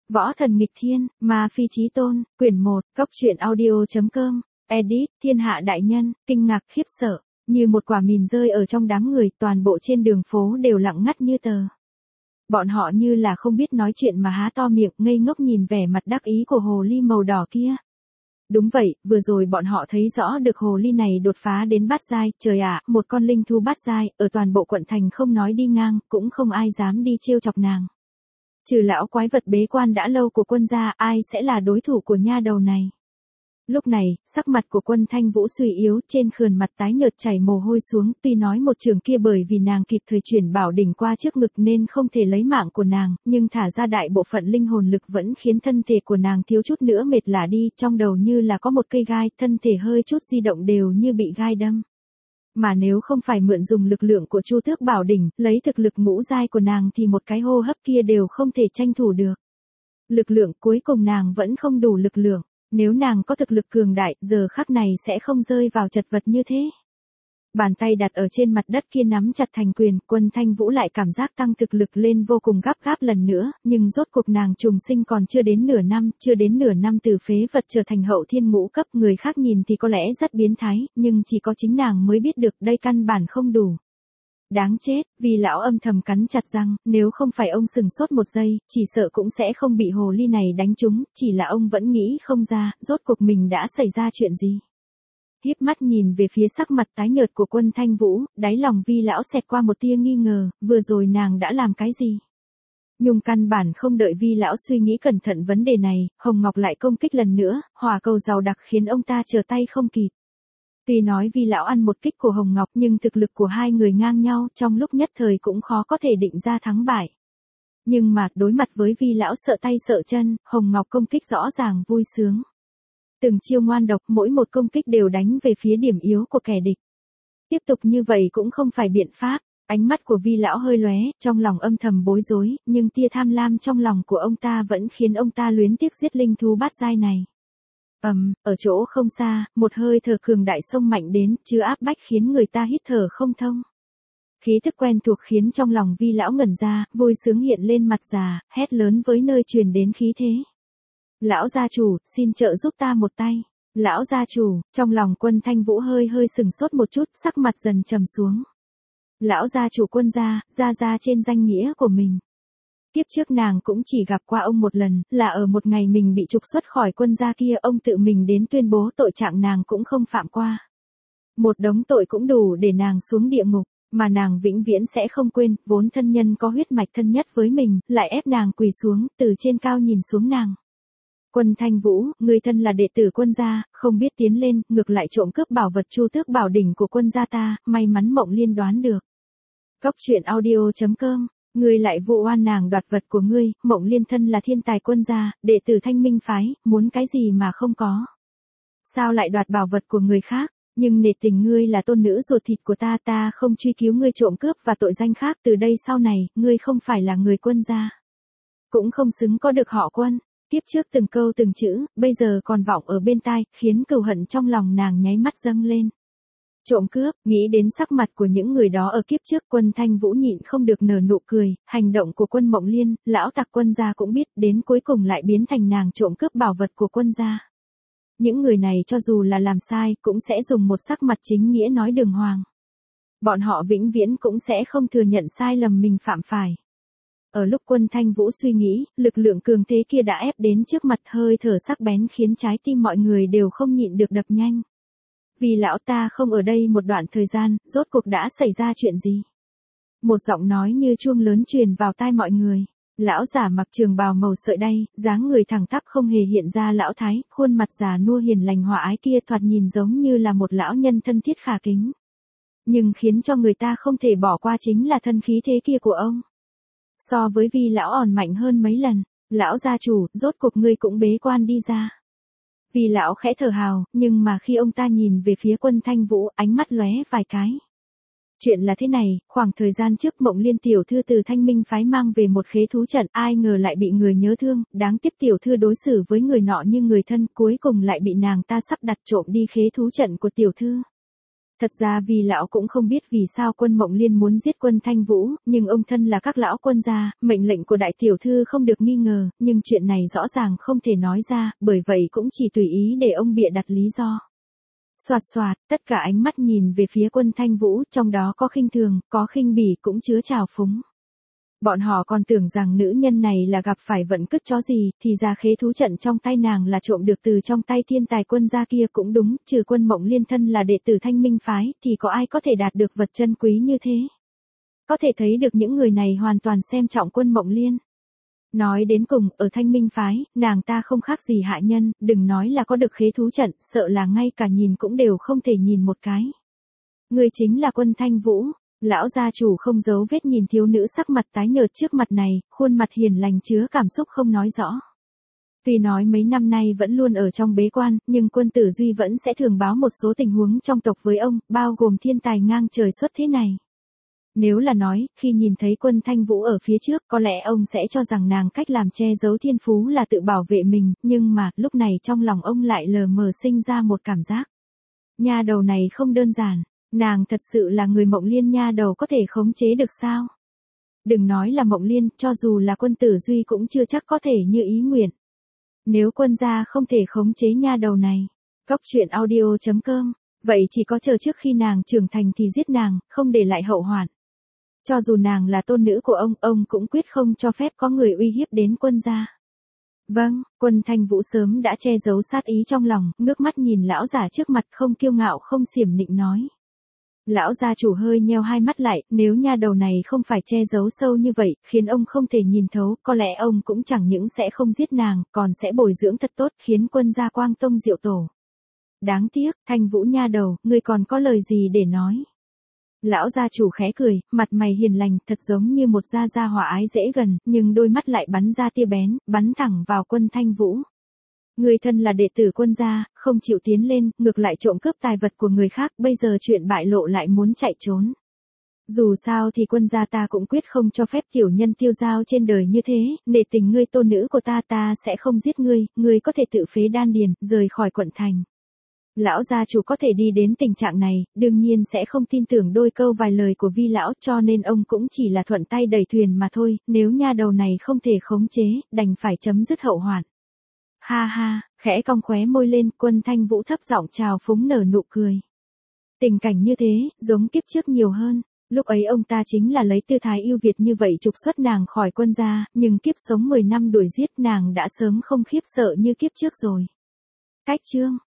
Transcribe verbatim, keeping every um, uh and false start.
Võ thần nghịch thiên, ma phi chí tôn, quyển một, cốc truyện audio.com, edit, thiên hạ đại nhân, kinh ngạc khiếp sợ, như một quả mìn rơi ở trong đám người, toàn bộ trên đường phố đều lặng ngắt như tờ. Bọn họ như là không biết nói chuyện mà há to miệng, ngây ngốc nhìn vẻ mặt đắc ý của hồ ly màu đỏ kia. Đúng vậy, vừa rồi bọn họ thấy rõ được hồ ly này đột phá đến bát giai, trời ạ, một con linh thú bát giai, ở toàn bộ quận thành không nói đi ngang, cũng không ai dám đi trêu chọc nàng. Trừ lão quái vật bế quan đã lâu của quân gia, ai sẽ là đối thủ của nha đầu này. Lúc này, sắc mặt của Quân Thanh Vũ suy yếu, trên khườn mặt tái nhợt chảy mồ hôi xuống, tuy nói một trường kia bởi vì nàng kịp thời chuyển bảo đỉnh qua trước ngực nên không thể lấy mạng của nàng, nhưng thả ra đại bộ phận linh hồn lực vẫn khiến thân thể của nàng thiếu chút nữa mệt lả đi, trong đầu như là có một cây gai, thân thể hơi chút di động đều như bị gai đâm. Mà nếu không phải mượn dùng lực lượng của Chu Tước Bảo Đỉnh, lấy thực lực ngũ giai của nàng thì một cái hô hấp kia đều không thể tranh thủ được. Lực lượng cuối cùng nàng vẫn không đủ lực lượng. Nếu nàng có thực lực cường đại, giờ khắc này sẽ không rơi vào chật vật như thế. Bàn tay đặt ở trên mặt đất kia nắm chặt thành quyền, Quân Thanh Vũ lại cảm giác tăng thực lực lên vô cùng gấp gáp lần nữa, nhưng rốt cuộc nàng trùng sinh còn chưa đến nửa năm, chưa đến nửa năm từ phế vật trở thành hậu thiên ngũ cấp, người khác nhìn thì có lẽ rất biến thái, nhưng chỉ có chính nàng mới biết được đây căn bản không đủ. Đáng chết, vì lão âm thầm cắn chặt răng, nếu không phải ông sừng sốt một giây, chỉ sợ cũng sẽ không bị hồ ly này đánh trúng, chỉ là ông vẫn nghĩ không ra, rốt cuộc mình đã xảy ra chuyện gì. Híp mắt nhìn về phía sắc mặt tái nhợt của Quân Thanh Vũ, đáy lòng vi lão xẹt qua một tia nghi ngờ, vừa rồi nàng đã làm cái gì? Nhưng căn bản không đợi vi lão suy nghĩ cẩn thận vấn đề này, Hồng Ngọc lại công kích lần nữa, hỏa cầu giàu đặc khiến ông ta trở tay không kịp. Tuy nói vi lão ăn một kích của Hồng Ngọc nhưng thực lực của hai người ngang nhau, trong lúc nhất thời cũng khó có thể định ra thắng bại. Nhưng mà, đối mặt với vi lão sợ tay sợ chân, Hồng Ngọc công kích rõ ràng vui sướng. Từng chiêu ngoan độc, mỗi một công kích đều đánh về phía điểm yếu của kẻ địch. Tiếp tục như vậy cũng không phải biện pháp, ánh mắt của vi lão hơi lóe, trong lòng âm thầm bối rối, nhưng tia tham lam trong lòng của ông ta vẫn khiến ông ta luyến tiếc giết linh thú bát giai này. Ầm, um, ở chỗ không xa, một hơi thở cường đại xông mạnh đến, chứa áp bách khiến người ta hít thở không thông. Khí thức quen thuộc khiến trong lòng vi lão ngẩn ra, vui sướng hiện lên mặt già, hét lớn với nơi truyền đến khí thế. Lão gia chủ, xin trợ giúp ta một tay. Lão gia chủ, trong lòng Quân Thanh Vũ hơi hơi sừng sốt một chút, sắc mặt dần trầm xuống. Lão gia chủ Quân gia, gia gia trên danh nghĩa của mình. Tiếp trước nàng cũng chỉ gặp qua ông một lần, là ở một ngày mình bị trục xuất khỏi Quân gia kia, ông tự mình đến tuyên bố tội trạng nàng cũng không phạm qua. Một đống tội cũng đủ để nàng xuống địa ngục, mà nàng vĩnh viễn sẽ không quên, vốn thân nhân có huyết mạch thân nhất với mình, lại ép nàng quỳ xuống, từ trên cao nhìn xuống nàng. Quân Thanh Vũ, người thân là đệ tử Quân gia, không biết tiến lên, ngược lại trộm cướp bảo vật Chu Tước Bảo Đỉnh của Quân gia ta, may mắn Mộng Liên đoán được. Cốc truyện audio.com, ngươi lại vụ oan nàng đoạt vật của ngươi, Mộng Liên thân là thiên tài Quân gia, đệ tử Thanh Minh phái, muốn cái gì mà không có. Sao lại đoạt bảo vật của người khác, nhưng nể tình ngươi là tôn nữ ruột thịt của ta, ta không truy cứu ngươi trộm cướp và tội danh khác, từ đây sau này, ngươi không phải là người Quân gia. Cũng không xứng có được họ Quân. Tiếp trước từng câu từng chữ, bây giờ còn vọng ở bên tai, khiến cừu hận trong lòng nàng nháy mắt dâng lên. Trộm cướp, nghĩ đến sắc mặt của những người đó ở kiếp trước, Quân Thanh Vũ nhịn không được nở nụ cười, hành động của Quân Mộng Liên, lão tặc Quân gia cũng biết, đến cuối cùng lại biến thành nàng trộm cướp bảo vật của Quân gia. Những người này cho dù là làm sai, cũng sẽ dùng một sắc mặt chính nghĩa nói đường hoàng. Bọn họ vĩnh viễn cũng sẽ không thừa nhận sai lầm mình phạm phải. Ở lúc Quân Thanh Vũ suy nghĩ, lực lượng cường thế kia đã ép đến trước mặt, hơi thở sắc bén khiến trái tim mọi người đều không nhịn được đập nhanh. Vì lão ta không ở đây một đoạn thời gian, rốt cuộc đã xảy ra chuyện gì? Một giọng nói như chuông lớn truyền vào tai mọi người. Lão giả mặc trường bào màu sợi đay, dáng người thẳng tắp không hề hiện ra lão thái, khuôn mặt già nua hiền lành hòa ái kia thoạt nhìn giống như là một lão nhân thân thiết khả kính. Nhưng khiến cho người ta không thể bỏ qua chính là thân khí thế kia của ông. So với vi lão òn mạnh hơn mấy lần, lão gia chủ, rốt cuộc ngươi cũng bế quan đi ra. Vi lão khẽ thở hào, nhưng mà khi ông ta nhìn về phía Quân Thanh Vũ, ánh mắt lóe vài cái. Chuyện là thế này, khoảng thời gian trước Mộng Liên tiểu thư từ Thanh Minh phái mang về một khế thú trận, ai ngờ lại bị người nhớ thương, đáng tiếc tiểu thư đối xử với người nọ như người thân, cuối cùng lại bị nàng ta sắp đặt trộm đi khế thú trận của tiểu thư. Thật ra vì lão cũng không biết vì sao quân Mộng Liên muốn giết quân Thanh Vũ, nhưng ông thân là các lão quân gia, mệnh lệnh của đại tiểu thư không được nghi ngờ, nhưng chuyện này rõ ràng không thể nói ra, bởi vậy cũng chỉ tùy ý để ông bịa đặt lý do. Soạt soạt, tất cả ánh mắt nhìn về phía quân Thanh Vũ, trong đó có khinh thường, có khinh bỉ cũng chứa trào phúng. Bọn họ còn tưởng rằng nữ nhân này là gặp phải vận cứt chó gì, thì ra khế thú trận trong tay nàng là trộm được từ trong tay thiên tài quân gia kia cũng đúng, trừ quân Mộng Liên thân là đệ tử Thanh Minh phái, thì có ai có thể đạt được vật chân quý như thế. Có thể thấy được những người này hoàn toàn xem trọng quân Mộng Liên. Nói đến cùng, ở Thanh Minh phái, nàng ta không khác gì hạ nhân, đừng nói là có được khế thú trận, sợ là ngay cả nhìn cũng đều không thể nhìn một cái. Người chính là quân Thanh Vũ. Lão gia chủ không giấu vết nhìn thiếu nữ sắc mặt tái nhợt trước mặt này, khuôn mặt hiền lành chứa cảm xúc không nói rõ. Tuy nói mấy năm nay vẫn luôn ở trong bế quan, nhưng quân tử Duy vẫn sẽ thường báo một số tình huống trong tộc với ông, bao gồm thiên tài ngang trời xuất thế này. Nếu là nói, khi nhìn thấy quân Thanh Vũ ở phía trước, có lẽ ông sẽ cho rằng nàng cách làm che giấu thiên phú là tự bảo vệ mình, nhưng mà, lúc này trong lòng ông lại lờ mờ sinh ra một cảm giác. Nha đầu này không đơn giản. Nàng thật sự là người Mộng Liên nha đầu có thể khống chế được sao? Đừng nói là Mộng Liên, cho dù là quân tử Duy cũng chưa chắc có thể như ý nguyện. Nếu quân gia không thể khống chế nha đầu này, cốc truyện audio chấm com, vậy chỉ có chờ trước khi nàng trưởng thành thì giết nàng, không để lại hậu hoạn. Cho dù nàng là tôn nữ của ông, ông cũng quyết không cho phép có người uy hiếp đến quân gia. Vâng, quân Thanh Vũ sớm đã che giấu sát ý trong lòng, ngước mắt nhìn lão giả trước mặt không kiêu ngạo không xiểm nịnh nói. Lão gia chủ hơi nheo hai mắt lại, nếu nha đầu này không phải che giấu sâu như vậy, khiến ông không thể nhìn thấu, có lẽ ông cũng chẳng những sẽ không giết nàng, còn sẽ bồi dưỡng thật tốt, khiến quân gia quang tông diệu tổ. Đáng tiếc, Thanh Vũ nha đầu, ngươi còn có lời gì để nói? Lão gia chủ khẽ cười, mặt mày hiền lành, thật giống như một gia gia hòa ái dễ gần, nhưng đôi mắt lại bắn ra tia bén, bắn thẳng vào quân Thanh Vũ. Người thân là đệ tử quân gia, không chịu tiến lên, ngược lại trộm cướp tài vật của người khác, bây giờ chuyện bại lộ lại muốn chạy trốn. Dù sao thì quân gia ta cũng quyết không cho phép tiểu nhân tiêu dao trên đời như thế, nể tình ngươi tôn nữ của ta ta sẽ không giết ngươi, ngươi có thể tự phế đan điền, rời khỏi quận thành. Lão gia chủ có thể đi đến tình trạng này, đương nhiên sẽ không tin tưởng đôi câu vài lời của vi lão, cho nên ông cũng chỉ là thuận tay đẩy thuyền mà thôi, nếu nha đầu này không thể khống chế, đành phải chấm dứt hậu hoạn. Ha ha, khẽ cong khóe môi lên, quân Thanh Vũ thấp giọng chào phúng nở nụ cười. Tình cảnh như thế, giống kiếp trước nhiều hơn. Lúc ấy ông ta chính là lấy tư thái yêu Việt như vậy trục xuất nàng khỏi quân gia, nhưng kiếp sống mười năm đuổi giết nàng đã sớm không khiếp sợ như kiếp trước rồi. Cách chương